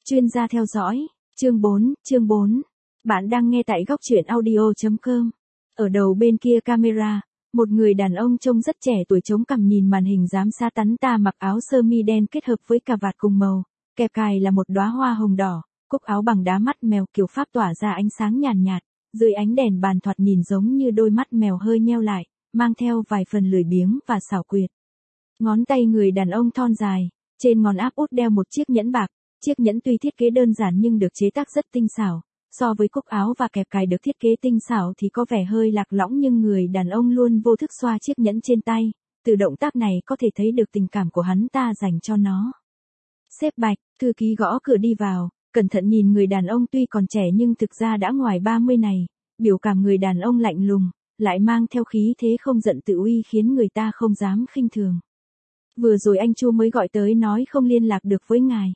Chuyên gia theo dõi, chương 4. Bạn đang nghe tại góc truyện audio.com. Ở đầu bên kia camera, một người đàn ông trông rất trẻ tuổi chống cằm nhìn màn hình giám sát tắn ta mặc áo sơ mi đen kết hợp với cà vạt cùng màu, kẹp cài là một đóa hoa hồng đỏ, cúc áo bằng đá mắt mèo kiểu Pháp tỏa ra ánh sáng nhàn nhạt, dưới ánh đèn bàn thoạt nhìn giống như đôi mắt mèo hơi nheo lại, mang theo vài phần lười biếng và xảo quyệt. Ngón tay người đàn ông thon dài, trên ngón áp út đeo một chiếc nhẫn bạc. Chiếc nhẫn tuy thiết kế đơn giản nhưng được chế tác rất tinh xảo, so với cúc áo và kẹp cài được thiết kế tinh xảo thì có vẻ hơi lạc lõng, nhưng người đàn ông luôn vô thức xoa chiếc nhẫn trên tay, từ động tác này có thể thấy được tình cảm của hắn ta dành cho nó. Sếp Bạch, thư ký gõ cửa đi vào, cẩn thận nhìn người đàn ông tuy còn trẻ nhưng thực ra đã ngoài 30 này, biểu cảm người đàn ông lạnh lùng, lại mang theo khí thế không giận tự uy khiến người ta không dám khinh thường. Vừa rồi anh Chu mới gọi tới nói không liên lạc được với ngài.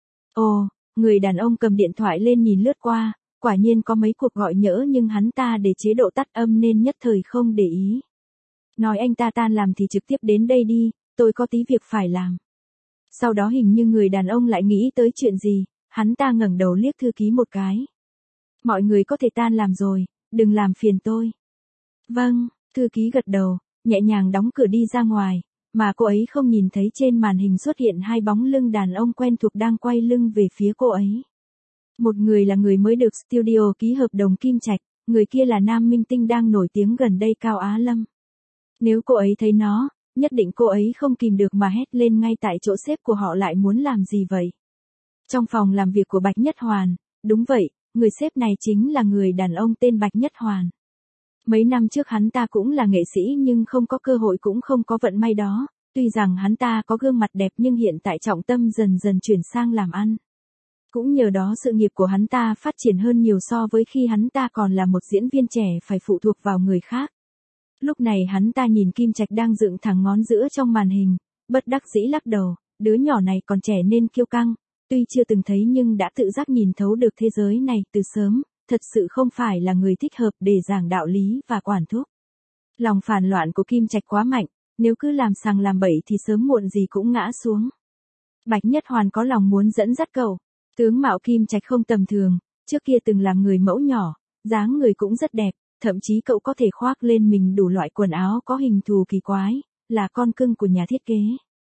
Ồ, người đàn ông cầm điện thoại lên nhìn lướt qua, quả nhiên có mấy cuộc gọi nhỡ nhưng hắn ta để chế độ tắt âm nên nhất thời không để ý. Nói anh ta tan làm thì trực tiếp đến đây đi, tôi có tí việc phải làm. Sau đó hình như người đàn ông lại nghĩ tới chuyện gì, hắn ta ngẩng đầu liếc thư ký một cái. Mọi người có thể tan làm rồi, đừng làm phiền tôi. Vâng, thư ký gật đầu, nhẹ nhàng đóng cửa đi ra ngoài. Mà cô ấy không nhìn thấy trên màn hình xuất hiện hai bóng lưng đàn ông quen thuộc đang quay lưng về phía cô ấy. Một người là người mới được studio ký hợp đồng Kim Trạch, người kia là nam minh tinh đang nổi tiếng gần đây Cao Á Lâm. Nếu cô ấy thấy nó, nhất định cô ấy không kìm được mà hét lên ngay tại chỗ. Sếp của họ lại muốn làm gì vậy? Trong phòng làm việc của Bạch Nhất Hoàn, đúng vậy, người sếp này chính là người đàn ông tên Bạch Nhất Hoàn. Mấy năm trước hắn ta cũng là nghệ sĩ nhưng không có cơ hội cũng không có vận may đó, tuy rằng hắn ta có gương mặt đẹp nhưng hiện tại trọng tâm dần dần chuyển sang làm ăn. Cũng nhờ đó sự nghiệp của hắn ta phát triển hơn nhiều so với khi hắn ta còn là một diễn viên trẻ phải phụ thuộc vào người khác. Lúc này hắn ta nhìn Kim Trạch đang dựng thẳng ngón giữa trong màn hình, bất đắc dĩ lắc đầu, đứa nhỏ này còn trẻ nên kiêu căng, tuy chưa từng thấy nhưng đã tự giác nhìn thấu được thế giới này từ sớm. Thật sự không phải là người thích hợp để giảng đạo lý và quản thúc. Lòng phản loạn của Kim Trạch quá mạnh, nếu cứ làm sằng làm bậy thì sớm muộn gì cũng ngã xuống. Bạch Nhất Hoàn có lòng muốn dẫn dắt cậu. Tướng mạo Kim Trạch không tầm thường, trước kia từng làm người mẫu nhỏ, dáng người cũng rất đẹp, thậm chí cậu có thể khoác lên mình đủ loại quần áo có hình thù kỳ quái, là con cưng của nhà thiết kế.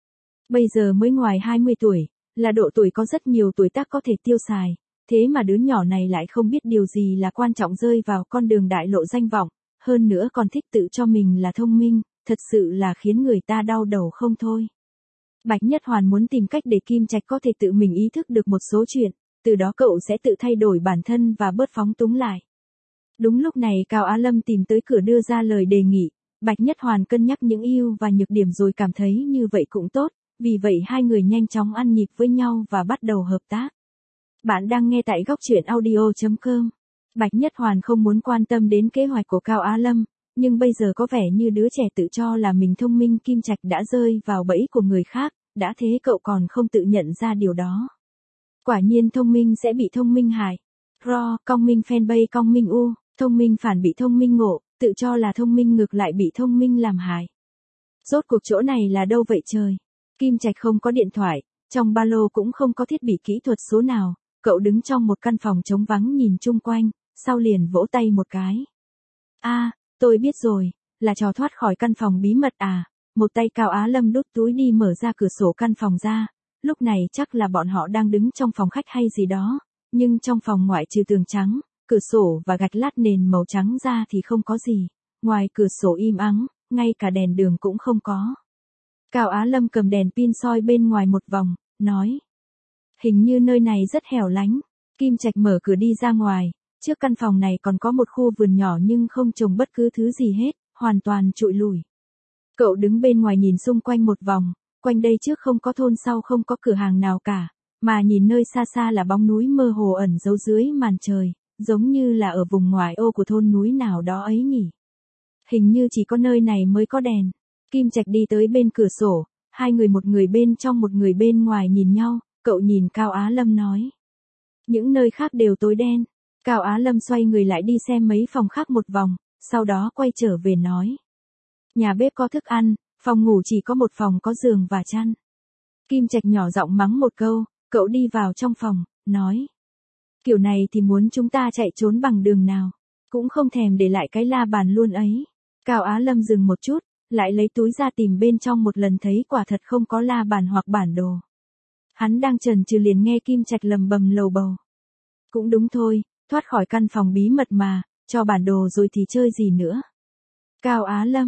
Bây giờ mới ngoài 20 tuổi, là độ tuổi có rất nhiều tuổi tác có thể tiêu xài. Thế mà đứa nhỏ này lại không biết điều gì là quan trọng, rơi vào con đường đại lộ danh vọng, hơn nữa còn thích tự cho mình là thông minh, thật sự là khiến người ta đau đầu không thôi. Bạch Nhất Hoàn muốn tìm cách để Kim Trạch có thể tự mình ý thức được một số chuyện, từ đó cậu sẽ tự thay đổi bản thân và bớt phóng túng lại. Đúng lúc này Cao Á Lâm tìm tới cửa đưa ra lời đề nghị, Bạch Nhất Hoàn cân nhắc những ưu và nhược điểm rồi cảm thấy như vậy cũng tốt, vì vậy hai người nhanh chóng ăn nhịp với nhau và bắt đầu hợp tác. Bạn đang nghe tại góc truyện audio.com. Bạch Nhất Hoàn không muốn quan tâm đến kế hoạch của Cao Á Lâm, nhưng bây giờ có vẻ như đứa trẻ tự cho là mình thông minh Kim Trạch đã rơi vào bẫy của người khác, đã thế cậu còn không tự nhận ra điều đó. Quả nhiên thông minh sẽ bị thông minh hại. Cong minh fanpage cong minh u, thông minh phản bị thông minh ngộ, tự cho là thông minh ngược lại bị thông minh làm hại. Rốt cuộc chỗ này là đâu vậy trời? Kim Trạch không có điện thoại, trong ba lô cũng không có thiết bị kỹ thuật số nào. Cậu đứng trong một căn phòng trống vắng nhìn chung quanh, sau liền vỗ tay một cái. Tôi biết rồi, là trò thoát khỏi căn phòng bí mật à. Một tay Cao Á Lâm đút túi đi mở ra cửa sổ căn phòng ra, lúc này chắc là bọn họ đang đứng trong phòng khách hay gì đó, nhưng trong phòng ngoại trừ tường trắng, cửa sổ và gạch lát nền màu trắng ra thì không có gì, ngoài cửa sổ im ắng, ngay cả đèn đường cũng không có. Cao Á Lâm cầm đèn pin soi bên ngoài một vòng, nói. Hình như nơi này rất hẻo lánh. Kim Trạch mở cửa đi ra ngoài, trước căn phòng này còn có một khu vườn nhỏ nhưng không trồng bất cứ thứ gì hết, hoàn toàn trụi lủi. Cậu đứng bên ngoài nhìn xung quanh một vòng, quanh đây trước không có thôn sau không có cửa hàng nào cả, mà nhìn nơi xa xa là bóng núi mơ hồ ẩn giấu dưới màn trời, giống như là ở vùng ngoại ô của thôn núi nào đó ấy nhỉ. Hình như chỉ có nơi này mới có đèn. Kim Trạch đi tới bên cửa sổ, hai người, một người bên trong một người bên ngoài nhìn nhau. Cậu nhìn Cao Á Lâm nói. Những nơi khác đều tối đen. Cao Á Lâm xoay người lại đi xem mấy phòng khác một vòng, sau đó quay trở về nói. Nhà bếp có thức ăn, phòng ngủ chỉ có một phòng có giường và chăn. Kim Trạch nhỏ giọng mắng một câu, cậu đi vào trong phòng, nói. Kiểu này thì muốn chúng ta chạy trốn bằng đường nào, cũng không thèm để lại cái la bàn luôn ấy. Cao Á Lâm dừng một chút, lại lấy túi ra tìm bên trong một lần thấy quả thật không có la bàn hoặc bản đồ. Hắn đang chần chừ liền nghe Kim Trạch lầm bầm lầu bầu. Cũng đúng thôi, thoát khỏi căn phòng bí mật mà, cho bản đồ rồi thì chơi gì nữa. Cao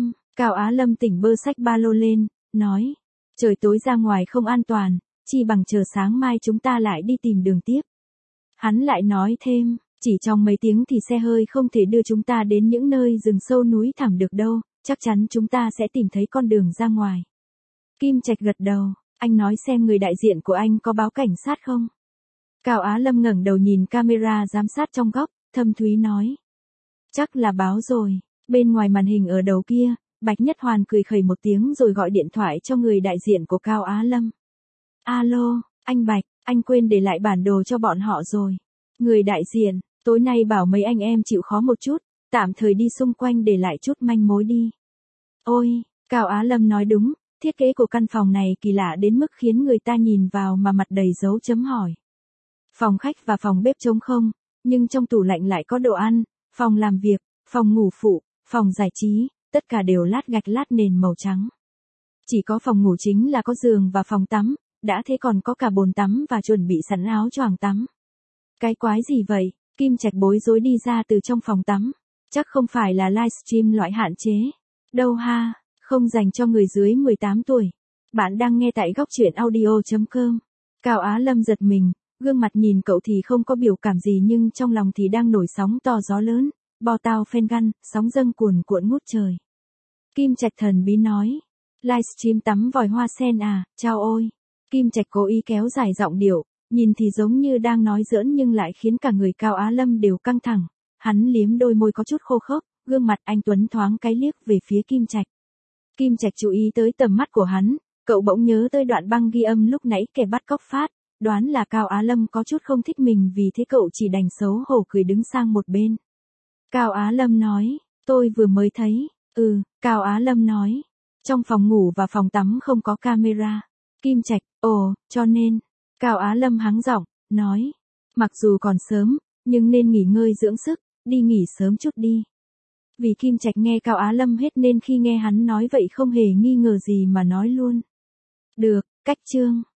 Á Lâm tỉnh bơ xách ba lô lên, nói. Trời tối ra ngoài không an toàn, chi bằng chờ sáng mai chúng ta lại đi tìm đường tiếp. Hắn lại nói thêm, chỉ trong mấy tiếng thì xe hơi không thể đưa chúng ta đến những nơi rừng sâu núi thẳm được đâu, chắc chắn chúng ta sẽ tìm thấy con đường ra ngoài. Kim Trạch gật đầu, anh nói xem người đại diện của anh có báo cảnh sát không? Cao Á Lâm ngẩng đầu nhìn camera giám sát trong góc, thâm thúy nói. Chắc là báo rồi, bên ngoài màn hình ở đầu kia, Bạch Nhất Hoàn cười khẩy một tiếng rồi gọi điện thoại cho người đại diện của Cao Á Lâm. Alo, anh Bạch, anh quên để lại bản đồ cho bọn họ rồi. Người đại diện, tối nay bảo mấy anh em chịu khó một chút, tạm thời đi xung quanh để lại chút manh mối đi. Ôi, Cao Á Lâm nói đúng, thiết kế của căn phòng này kỳ lạ đến mức khiến người ta nhìn vào mà mặt đầy dấu chấm hỏi. Phòng khách và phòng bếp trống không, nhưng trong tủ lạnh lại có đồ ăn, phòng làm việc, phòng ngủ phụ, phòng giải trí, tất cả đều lát gạch lát nền màu trắng. Chỉ có phòng ngủ chính là có giường và phòng tắm, đã thế còn có cả bồn tắm và chuẩn bị sẵn áo choàng tắm. Cái quái gì vậy? Kim Trạch bối rối đi ra từ trong phòng tắm. Chắc không phải là livestream loại hạn chế. Đâu ha, không dành cho người dưới 18 tuổi. Bạn đang nghe tại góc truyện audio.com. Cao Á Lâm giật mình, gương mặt nhìn cậu thì không có biểu cảm gì nhưng trong lòng thì đang nổi sóng to gió lớn, bò tao phen găn, sóng dâng cuồn cuộn ngút trời. Kim Trạch thần bí nói. Livestream tắm vòi hoa sen à, chao ôi. Kim Trạch cố ý kéo dài giọng điệu, nhìn thì giống như đang nói giỡn nhưng lại khiến cả người Cao Á Lâm đều căng thẳng. Hắn liếm đôi môi có chút khô khốc, gương mặt anh tuấn thoáng cái liếc về phía Kim Trạch. Kim Trạch chú ý tới tầm mắt của hắn, cậu bỗng nhớ tới đoạn băng ghi âm lúc nãy kẻ bắt cóc phát, đoán là Cao Á Lâm có chút không thích mình vì thế cậu chỉ đành xấu hổ cười đứng sang một bên. Cao Á Lâm nói, tôi vừa mới thấy, Cao Á Lâm nói, trong phòng ngủ và phòng tắm không có camera. Kim Trạch, cho nên, Cao Á Lâm hắng giọng, nói, mặc dù còn sớm, nhưng nên nghỉ ngơi dưỡng sức, đi nghỉ sớm chút đi. Vì Kim Trạch nghe Cao Á Lâm hết nên khi nghe hắn nói vậy không hề nghi ngờ gì mà nói luôn. Được, cách chương.